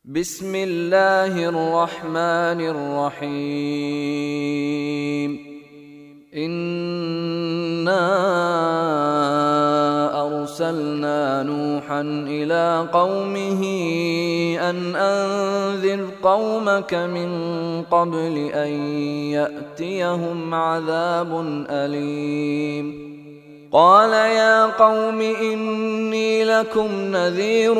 بسم الله الرحمن الرحيم. إنا أرسلنا نوحا إلى قومه أن أنذر قومك من قبل أن يأتيهم عذاب أليم. قال يا قوم إني لكم نذير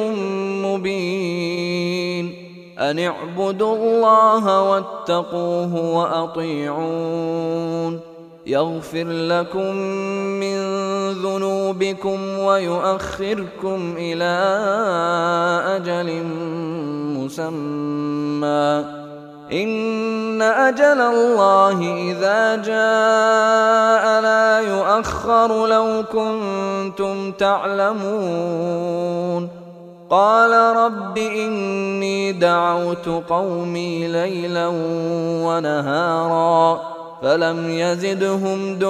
مبين أن اعبدوا الله واتقوه وأطيعون يغفر لكم من ذنوبكم ويؤخركم إلى أجل مسمى إن أجل الله إذا جاء لا يؤخر لو كنتم تعلمون. قال رب إني دعوت قومي ليلا ونهارا فلم يزدهم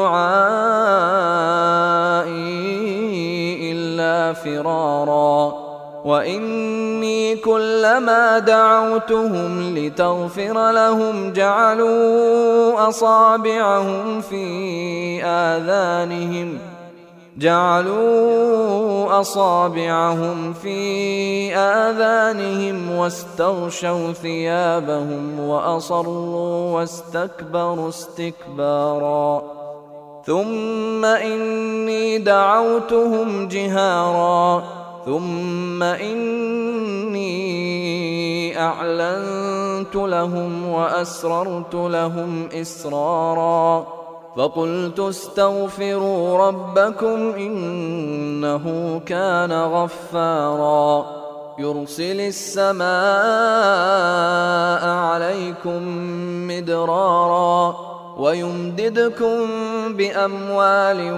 دعائي إلا فرارا وإني كلما دعوتهم لتغفر لهم جعلوا أصابعهم في آذانهم واستغشوا ثيابهم وأصروا واستكبروا استكبارا ثم إني دعوتهم جهارا ثم إني أعلنت لهم وأسررت لهم إسرارا فقلت استغفروا ربكم إنه كان غفارا يرسل السماء عليكم مدرارا ويمددكم بأموال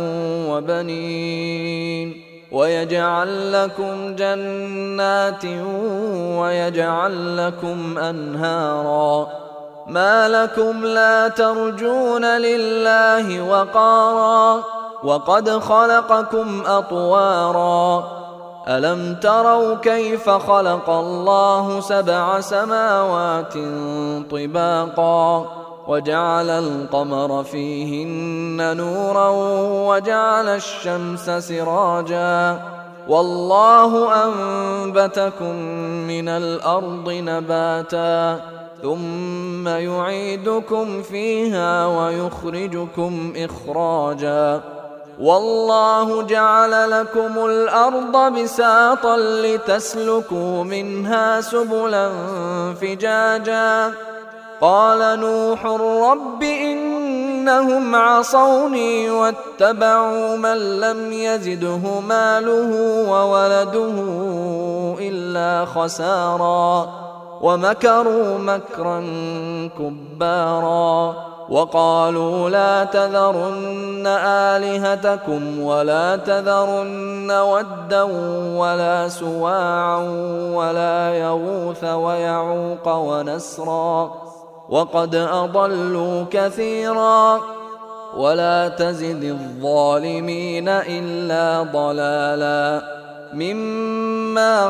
وبنين ويجعل لكم جنات ويجعل لكم أنهارا ما لكم لا ترجون لله وقارا وقد خلقكم أطوارا ألم تروا كيف خلق الله 7 سماوات طباقا وجعل القمر فيهن نورا وجعل الشمس سراجا والله أنبتكم من الأرض نباتا ثم يعيدكم فيها ويخرجكم إخراجا والله جعل لكم الأرض بساطا لتسلكوا منها سبلا فجاجا قال نوح رب إنهم عصوني واتبعوا من لم يزده ماله وولده إلا خسارا ومكروا مكرا كبارا وقالوا لا تذرن آلهتكم ولا تذرن ودا ولا سواعا ولا يغوث ويعوق ونسرا وقد أضلوا كثيرا ولا تزد الظالمين إلا ضلالا مما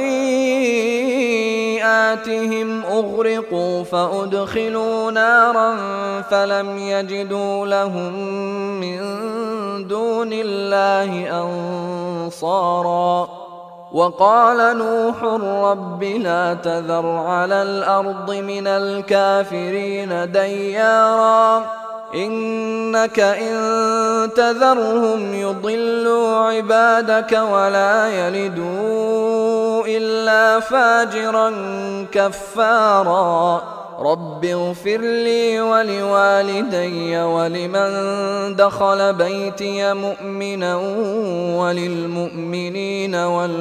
خطيئاتهم أغرقوا فأدخلوا نارا فلم يجدوا لهم من دون الله أنصارا وقال نوح رب لا تذر على الأرض من الكافرين ديارا إنك إن تذرهم يضلوا عبادك ولا يلدوا إلا فاجرا كفارا رب اغفر لي ولوالدي ولمن دخل بيتي مؤمنا وللمؤمنين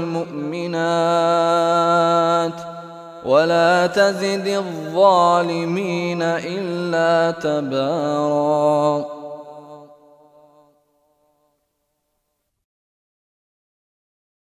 والمؤمنات ولا تزد الظالمين إلا تبارا.